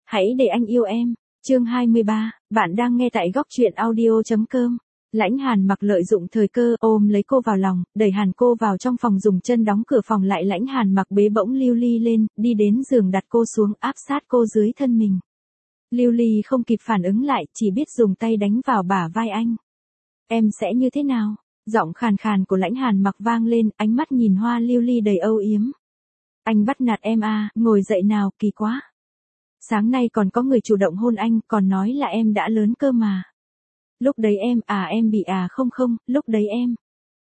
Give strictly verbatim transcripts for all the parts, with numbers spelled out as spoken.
Hãy để anh yêu em. Chương hai mươi ba, bạn đang nghe tại góc truyện audio chấm com. Lãnh Hàn Mặc lợi dụng thời cơ ôm lấy cô vào lòng, đẩy hàn cô vào trong phòng dùng chân đóng cửa phòng lại. Lãnh Hàn Mặc bế bỗng Lưu Ly lên, đi đến giường đặt cô xuống áp sát cô dưới thân mình. Lưu Ly không kịp phản ứng lại, chỉ biết dùng tay đánh vào bả vai anh. Em sẽ như thế nào? Giọng khàn khàn của Lãnh Hàn Mặc vang lên, ánh mắt nhìn Hoa Lưu Ly đầy âu yếm. Anh bắt nạt em à, ngồi dậy nào, kỳ quá. Sáng nay còn có người chủ động hôn anh, còn nói là em đã lớn cơ mà. Lúc đấy em, à em bị à không không, lúc đấy em.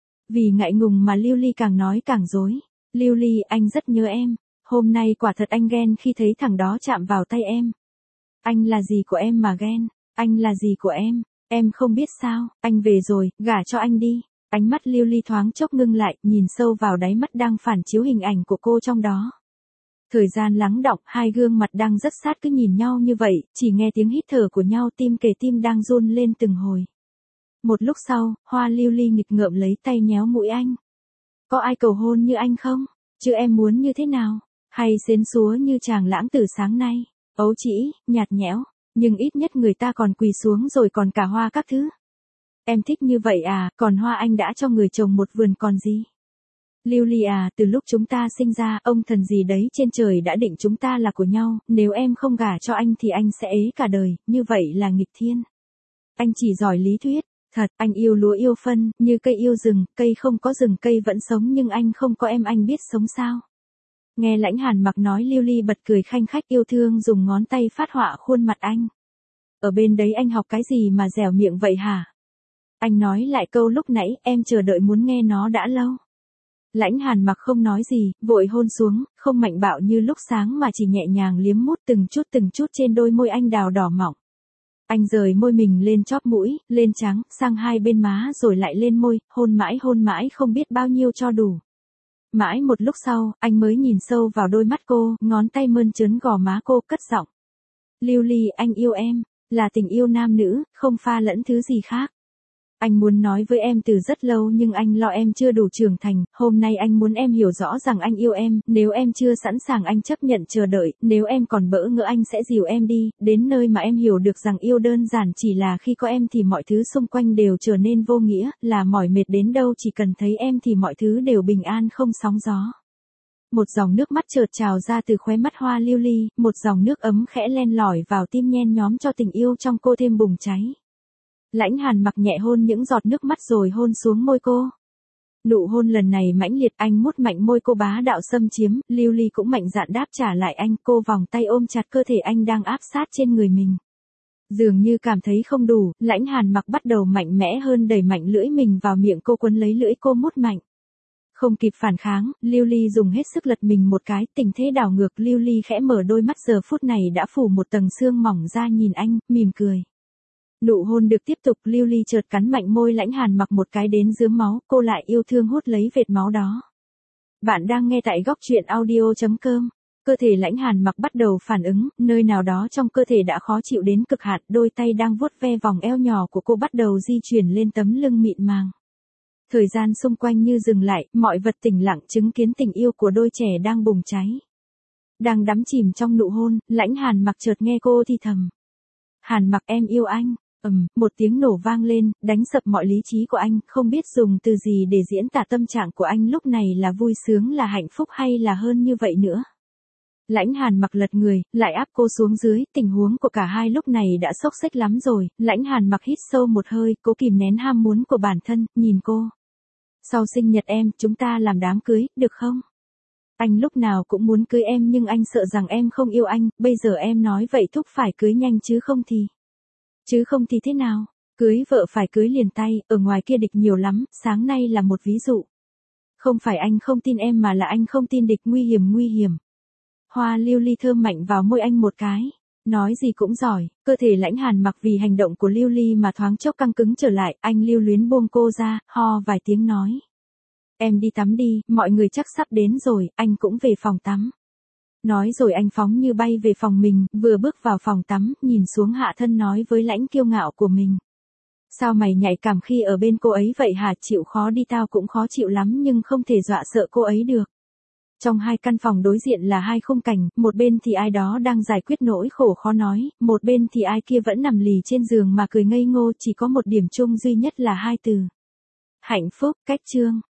Vì ngại ngùng mà Lưu Ly càng nói càng dối. Lưu Ly, anh rất nhớ em. Hôm nay quả thật anh ghen khi thấy thằng đó chạm vào tay em. Anh là gì của em mà ghen? Anh là gì của em? Em không biết sao, anh về rồi, gả cho anh đi. Ánh mắt Lưu Ly thoáng chốc ngưng lại, nhìn sâu vào đáy mắt đang phản chiếu hình ảnh của cô trong đó. Thời gian lắng đọng, hai gương mặt đang rất sát cứ nhìn nhau như vậy, chỉ nghe tiếng hít thở của nhau, tim kề tim đang run lên từng hồi. Một lúc sau, Hoa Lưu Ly nghịch ngợm lấy tay nhéo mũi anh. Có ai cầu hôn như anh không? Chứ em muốn như thế nào? Hay xến xúa như chàng lãng tử sáng nay? Ấu trĩ, nhạt nhẽo, nhưng ít nhất người ta còn quỳ xuống rồi còn cả hoa các thứ. Em thích như vậy à, còn hoa anh đã cho người trồng một vườn còn gì? Lưu Ly à, từ lúc chúng ta sinh ra, ông thần gì đấy trên trời đã định chúng ta là của nhau, nếu em không gả cho anh thì anh sẽ ế cả đời, như vậy là nghịch thiên. Anh chỉ giỏi lý thuyết, thật, anh yêu lúa yêu phân, như cây yêu rừng, cây không có rừng cây vẫn sống nhưng anh không có em anh biết sống sao? Nghe Lãnh Hàn Mặc nói, Lưu Ly bật cười khanh khách yêu thương dùng ngón tay phát họa khuôn mặt anh. Ở bên đấy anh học cái gì mà dẻo miệng vậy hả? Anh nói lại câu lúc nãy, em chờ đợi muốn nghe nó đã lâu. Lãnh Hàn Mặc không nói gì, vội hôn xuống, không mạnh bạo như lúc sáng mà chỉ nhẹ nhàng liếm mút từng chút từng chút trên đôi môi anh đào đỏ mọng. Anh rời môi mình lên chóp mũi, lên trán, sang hai bên má rồi lại lên môi, hôn mãi hôn mãi không biết bao nhiêu cho đủ. Mãi một lúc sau, anh mới nhìn sâu vào đôi mắt cô, ngón tay mơn trớn gò má cô, cất giọng. Lưu Ly, anh yêu em, là tình yêu nam nữ, không pha lẫn thứ gì khác. Anh muốn nói với em từ rất lâu nhưng anh lo em chưa đủ trưởng thành, hôm nay anh muốn em hiểu rõ rằng anh yêu em, nếu em chưa sẵn sàng anh chấp nhận chờ đợi, nếu em còn bỡ ngỡ anh sẽ dìu em đi, đến nơi mà em hiểu được rằng yêu đơn giản chỉ là khi có em thì mọi thứ xung quanh đều trở nên vô nghĩa, là mỏi mệt đến đâu chỉ cần thấy em thì mọi thứ đều bình an không sóng gió. Một dòng nước mắt chợt trào ra từ khóe mắt Hoa Lưu Ly, một dòng nước ấm khẽ len lỏi vào tim nhen nhóm cho tình yêu trong cô thêm bùng cháy. Lãnh Hàn Mặc nhẹ hôn những giọt nước mắt rồi hôn xuống môi cô. Nụ hôn lần này mãnh liệt, anh mút mạnh môi cô bá đạo xâm chiếm, Lưu Ly cũng mạnh dạn đáp trả lại anh, cô vòng tay ôm chặt cơ thể anh đang áp sát trên người mình. Dường như cảm thấy không đủ, Lãnh Hàn Mặc bắt đầu mạnh mẽ hơn, đẩy mạnh lưỡi mình vào miệng cô, quấn lấy lưỡi cô mút mạnh. Không kịp phản kháng, Lưu Ly dùng hết sức lật mình một cái, tình thế đảo ngược, Lưu Ly khẽ mở đôi mắt giờ phút này đã phủ một tầng sương mỏng ra nhìn anh, mỉm cười. Nụ hôn được tiếp tục, Lưu Ly chợt cắn mạnh môi Lãnh Hàn Mặc một cái đến rướm máu, cô lại yêu thương hút lấy vệt máu đó. Bạn đang nghe tại góc truyện audio chấm com. Cơ thể Lãnh Hàn Mặc bắt đầu phản ứng, nơi nào đó trong cơ thể đã khó chịu đến cực hạn, đôi tay đang vuốt ve vòng eo nhỏ của cô bắt đầu di chuyển lên tấm lưng mịn màng. Thời gian xung quanh như dừng lại, mọi vật tĩnh lặng chứng kiến tình yêu của đôi trẻ đang bùng cháy. Đang đắm chìm trong nụ hôn, Lãnh Hàn Mặc chợt nghe cô thì thầm. Hàn Mặc, em yêu anh. Ầm, một tiếng nổ vang lên, đánh sập mọi lý trí của anh, không biết dùng từ gì để diễn tả tâm trạng của anh lúc này, là vui sướng, là hạnh phúc hay là hơn như vậy nữa. Lãnh Hàn Mặc lật người, lại áp cô xuống dưới, tình huống của cả hai lúc này đã xốc xếch lắm rồi. Lãnh Hàn Mặc hít sâu một hơi, cố kìm nén ham muốn của bản thân, nhìn cô. Sau sinh nhật em, chúng ta làm đám cưới, được không? Anh lúc nào cũng muốn cưới em nhưng anh sợ rằng em không yêu anh, bây giờ em nói vậy thúc phải cưới nhanh chứ không thì... Chứ không thì thế nào? Cưới vợ phải cưới liền tay, ở ngoài kia địch nhiều lắm, sáng nay là một ví dụ. Không phải anh không tin em mà là anh không tin địch, nguy hiểm nguy hiểm. Hoa Lưu Ly thơm mạnh vào môi anh một cái. Nói gì cũng giỏi, cơ thể Lãnh Hàn Mặc vì hành động của Lưu Ly mà thoáng chốc căng cứng trở lại, anh lưu luyến buông cô ra, ho vài tiếng nói. Em đi tắm đi, mọi người chắc sắp đến rồi, anh cũng về phòng tắm. Nói rồi anh phóng như bay về phòng mình, vừa bước vào phòng tắm, nhìn xuống hạ thân nói với Lãnh kiêu ngạo của mình. Sao mày nhạy cảm khi ở bên cô ấy vậy hả, chịu khó đi, tao cũng khó chịu lắm nhưng không thể dọa sợ cô ấy được. Trong hai căn phòng đối diện là hai khung cảnh, một bên thì ai đó đang giải quyết nỗi khổ khó nói, một bên thì ai kia vẫn nằm lì trên giường mà cười ngây ngô, chỉ có một điểm chung duy nhất là hai từ. Hạnh phúc. Cách chương.